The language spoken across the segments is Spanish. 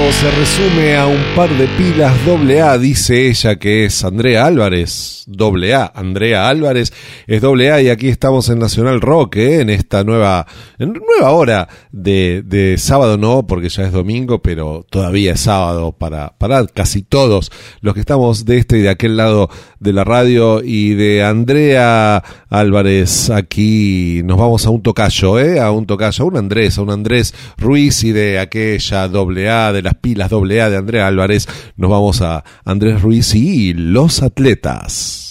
se resume a un par de pilas AA, dice ella que es Andrea Álvarez, AA, Andrea Álvarez es AA, y aquí estamos en Nacional Rock, en esta nueva hora de sábado, no, porque ya es domingo, pero todavía es sábado para casi todos los que estamos de este y de aquel lado de la radio. Y de Andrea Álvarez aquí nos vamos a un tocayo, a un Andrés Ruiz, y de aquella AA, de las pilas AA de Andrea Álvarez, nos vamos a Andrés Ruiz y los atletas.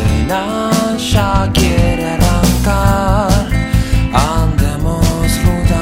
Quiere arrancar, andemos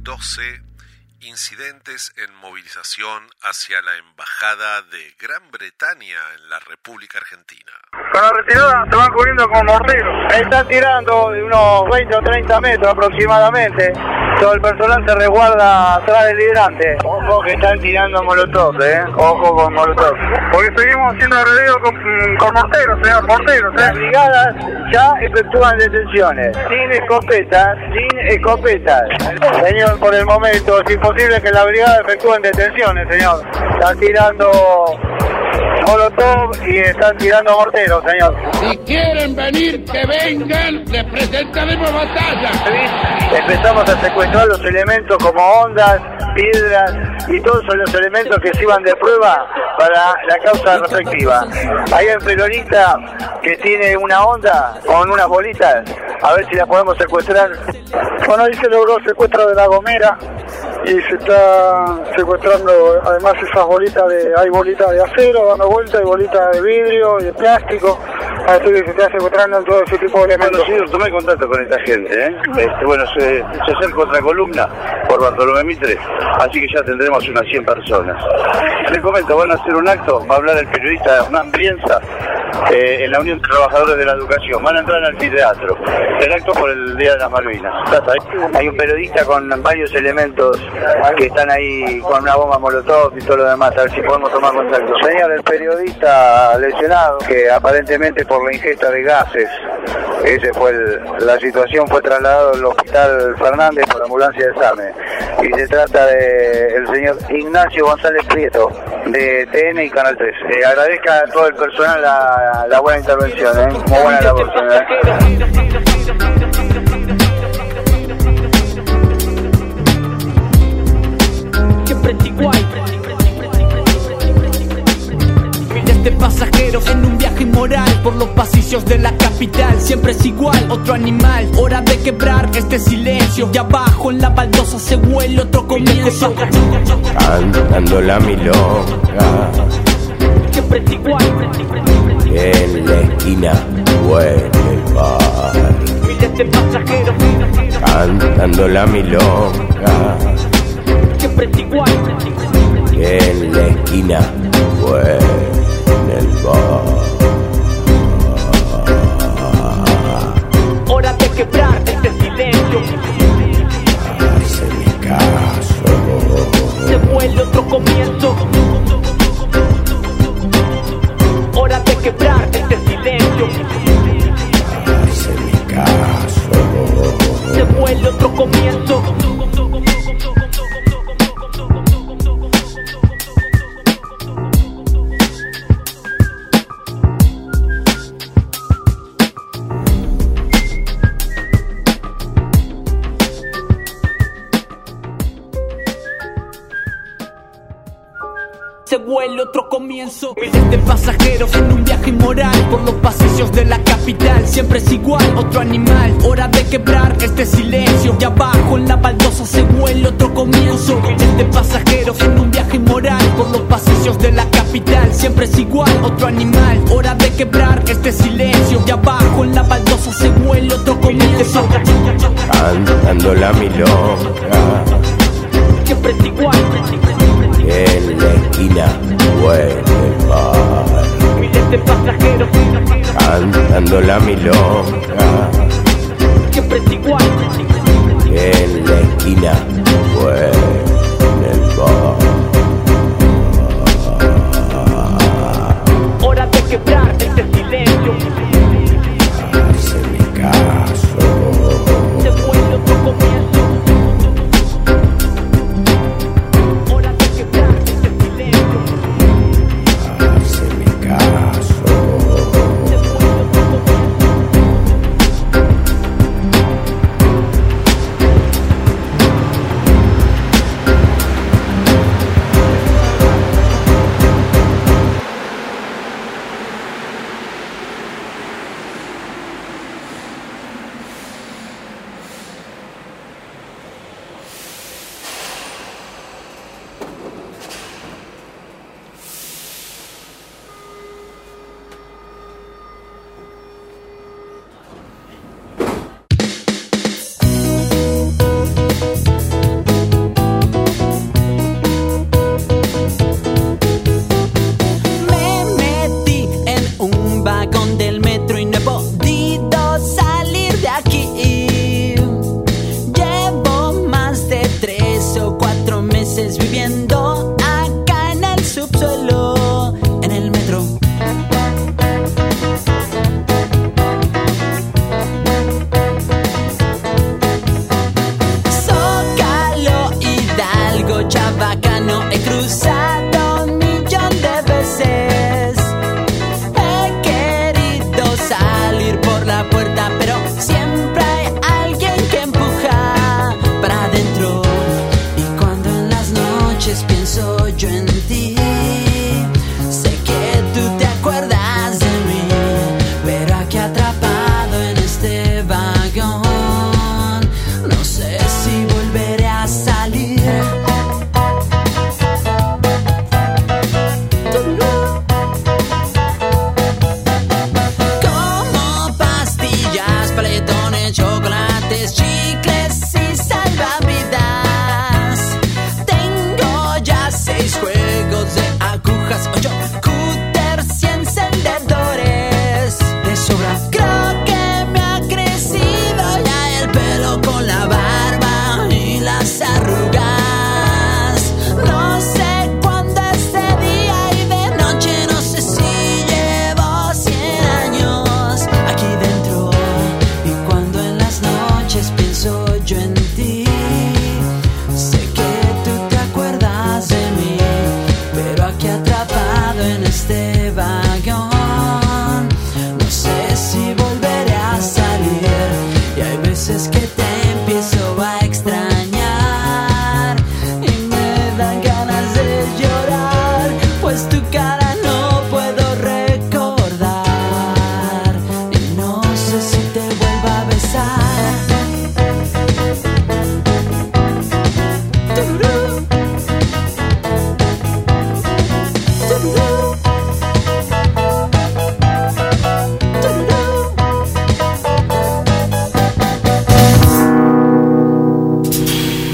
12 incidentes en movilización hacia la Embajada de Gran Bretaña en la República Argentina. Con la retirada se van cubriendo con morteros. Están tirando de unos 20 o 30 metros aproximadamente. Todo el personal se resguarda atrás del hidrante. Ojo que están tirando molotov, Ojo con molotov. Porque seguimos haciendo agredidos con morteros, morteros, Las brigadas ya efectúan detenciones. Sin escopetas. Señor, por el momento es imposible que la brigada efectúen detenciones, señor. Están tirando molotov y están tirando morteros, señor. Si quieren venir, que vengan, les presentaremos batalla. Empezamos a secuestrar los elementos como ondas, piedras y todos los elementos que sirvan de prueba para la causa respectiva. Hay un periodista que tiene una onda con unas bolitas, a ver si la podemos secuestrar. Bueno, ahí se logró el secuestro de La Gomera y se está secuestrando además esas bolitas hay bolitas de acero dando vuelta, hay bolitas de vidrio y de plástico. Así que se está secuestrando todo ese tipo de elementos. Bueno, señor, tomé contacto con esta gente, se acerca otra columna por Bartolomé Mitre, así que ya tendremos unas 100 personas. Les comento, van a hacer un acto, va a hablar el periodista Hernán Brienza, en la Unión de Trabajadores de la Educación. Van a entrar al anfiteatro. El acto por el Día de las Malvinas. ¿Estás ahí? Hay un periodista con varios elementos que están ahí con una bomba molotov y todo lo demás. A ver si podemos tomar contacto. Señor, el periodista lesionado, que aparentemente por la ingesta de gases, la situación, fue trasladado al Hospital Fernández por ambulancia de SAME. Y se trata de el señor Ignacio González Prieto, de TN y Canal 3. Agradezco a todo el personal la buena intervención, muy buena labor, señor. Miles de pasajeros en un viaje inmoral por los pasillos de la capital. Siempre es igual, otro animal. Hora de quebrar este silencio. Y abajo en la baldosa se huele otro comienzo. Cantando la milonga. Siempre es igual. En la esquina huele el bar. Miles de pasajeros. Cantando la milonga. Siempre es igual. En la esquina huele el bar. Hora de quebrar este silencio. Hazme caso. Se vuelve otro comienzo. Hora de quebrar este silencio. Hazme caso. Se vuelve otro comienzo. Se vuelve otro comienzo. Miles de pasajeros en un viaje inmoral por los pasillos de la capital. Siempre es igual, otro animal. Hora de quebrar este silencio. Y abajo en la baldosa se vuelve otro comienzo. Miles de pasajeros en un viaje inmoral por los pasillos de la capital. Siempre es igual, otro animal. Hora de quebrar este silencio. Y abajo en la baldosa se vuelve otro comienzo. Cantando la milonga. Siempre es igual. En la esquina huele el bar. Miles de pasajeros. Cantando la milonga. Siempre es igual. En la esquina huele el bar. Hora de quebrar este silencio. Hazme caso. Se vuelve otro comienzo.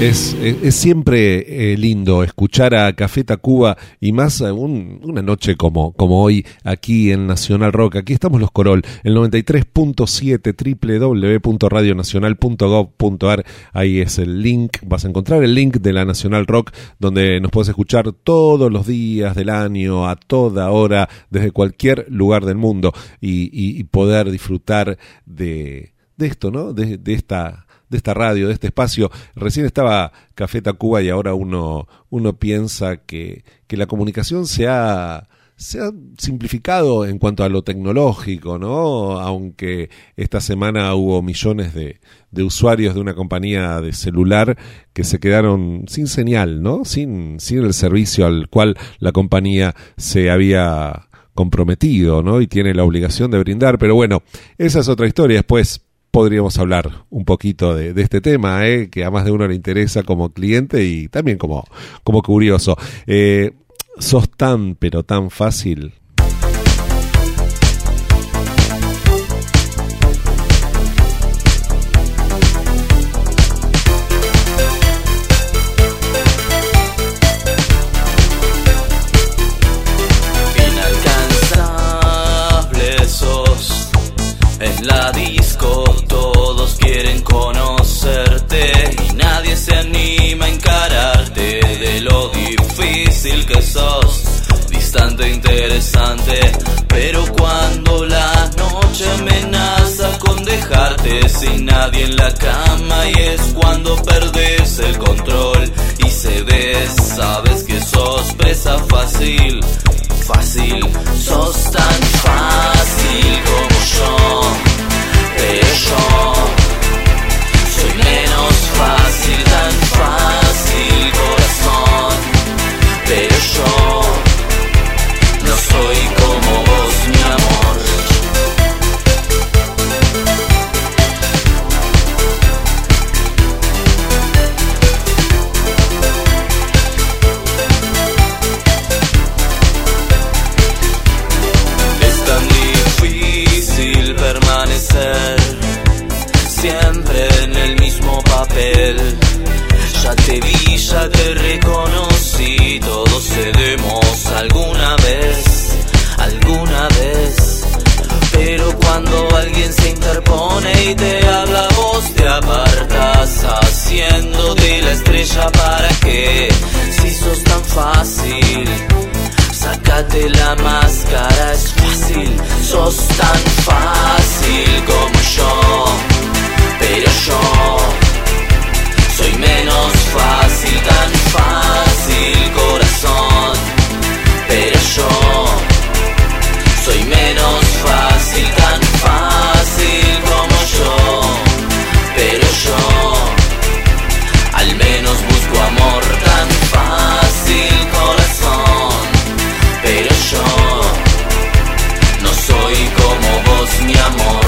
Es siempre lindo escuchar a Café Tacuba y más una noche como hoy aquí en Nacional Rock. Aquí estamos los Corol, el 93.7 www.radionacional.gov.ar. Ahí es el link, vas a encontrar el link de la Nacional Rock donde nos puedes escuchar todos los días del año, a toda hora, desde cualquier lugar del mundo y poder disfrutar de esto, ¿no? De esta radio, de este espacio. Recién estaba Café Tacuba y ahora uno piensa que la comunicación se ha simplificado en cuanto a lo tecnológico, ¿no? Aunque esta semana hubo millones de usuarios de una compañía de celular que se quedaron sin señal, ¿no? Sin el servicio al cual la compañía se había comprometido, ¿no? Y tiene la obligación de brindar. Pero bueno, esa es otra historia. Después podríamos hablar un poquito de este tema, que a más de uno le interesa como cliente y también como curioso. Sos tan, pero tan fácil. Inalcanzable sos en la disco. Todos quieren conocerte y nadie se anima a encararte de lo difícil que sos, distante, interesante. Pero cuando la noche amenaza con dejarte sin nadie en la cama, y es cuando perdés el control y cedes, sabes que sos presa fácil, fácil. Sos tan fácil como yo, pero yo soy menos fácil, tan fácil, corazón. Pero yo no soy como vos, mi amor. Es tan difícil permanecer siempre en el mismo papel. Ya te vi, ya te reconocí, todos cedemos alguna vez, pero cuando alguien se interpone y te habla, vos te apartas, haciéndote la estrella. ¿Para qué? Si sos tan fácil, sácate la máscara, es fácil. Sos tan fácil como yo, pero yo soy menos fácil, tan fácil, corazón. Pero yo soy menos fácil, tan fácil como yo. Pero yo al menos busco amor, tan fácil, corazón. Pero yo no soy como vos, mi amor.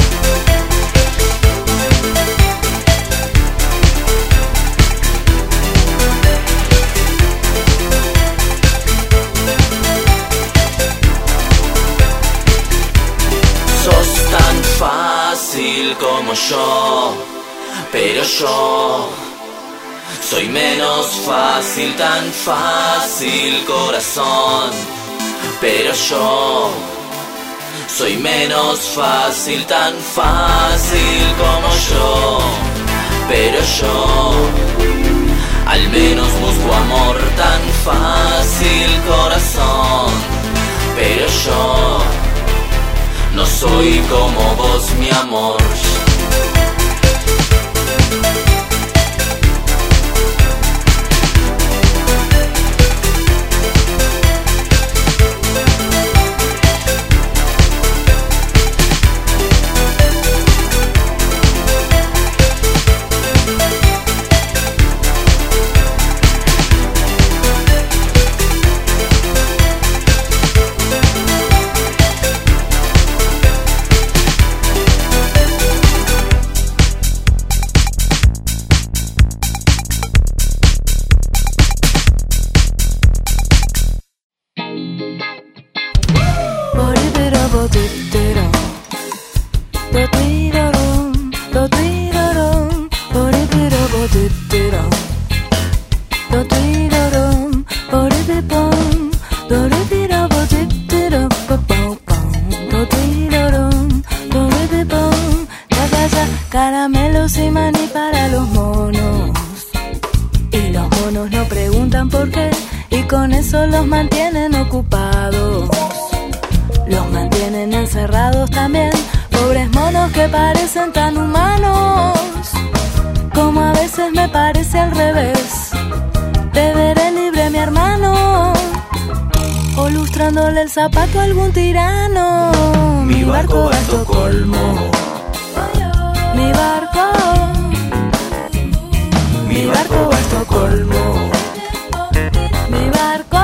Fácil como yo, pero yo soy menos fácil, tan fácil, corazón. Pero yo soy menos fácil, tan fácil como yo. Pero yo al menos busco amor, tan fácil, corazón. Pero yo no soy como vos, mi amor. Caramelos y maní para los monos. Y los monos no preguntan por qué, y con eso los mantienen ocupados. Los mantienen encerrados también, pobres monos que parecen tan humanos. Como a veces me parece al revés, te veré libre mi hermano, o lustrándole el zapato a algún tirano. Mi barco va a Estocolmo. Mi barco va a Estocolmo. Mi barco.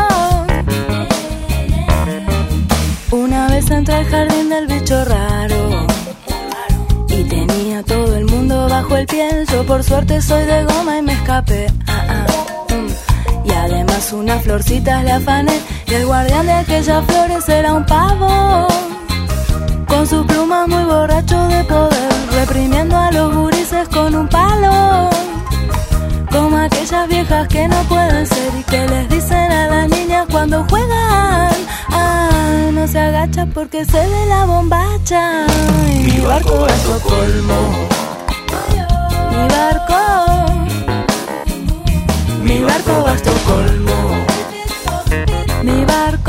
Una vez entré al jardín del bicho raro y tenía todo el mundo bajo el pie. Yo por suerte soy de goma y me escapé. Y además unas florcitas le afané, y el guardián de aquellas flores era un pavo, con sus plumas muy borracho de poder, reprimiendo a los gurises con un palo. Como aquellas viejas que no pueden ser y que les dicen a las niñas cuando juegan: ah, no se agacha porque se ve la bombacha. Y mi barco va a Estocolmo. Mi barco va a Estocolmo. Mi barco.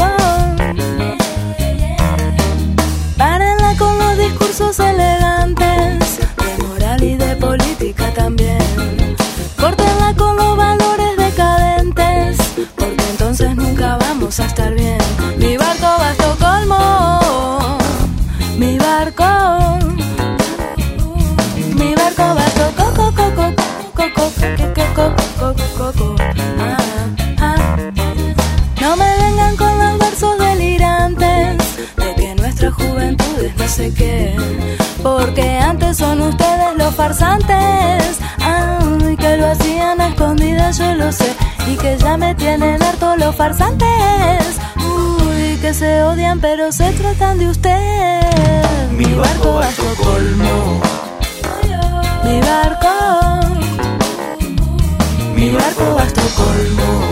Párenla con los discursos elegantes, de moral y de política también. Córtenla con los valores decadentes, porque entonces nunca vamos a estar bien. Mi barco va a Estocolmo. Mi barco va a Estocolmo. No me vengan con los versos delirantes de que nuestra juventud es no sé qué, porque antes son ustedes los farsantes. Ay, que lo hacían a escondidas, yo lo sé, y que ya me tienen harto los farsantes. Uy, que se odian pero se tratan de usted. Mi barco va a Estocolmo. Mi barco va a Estocolmo.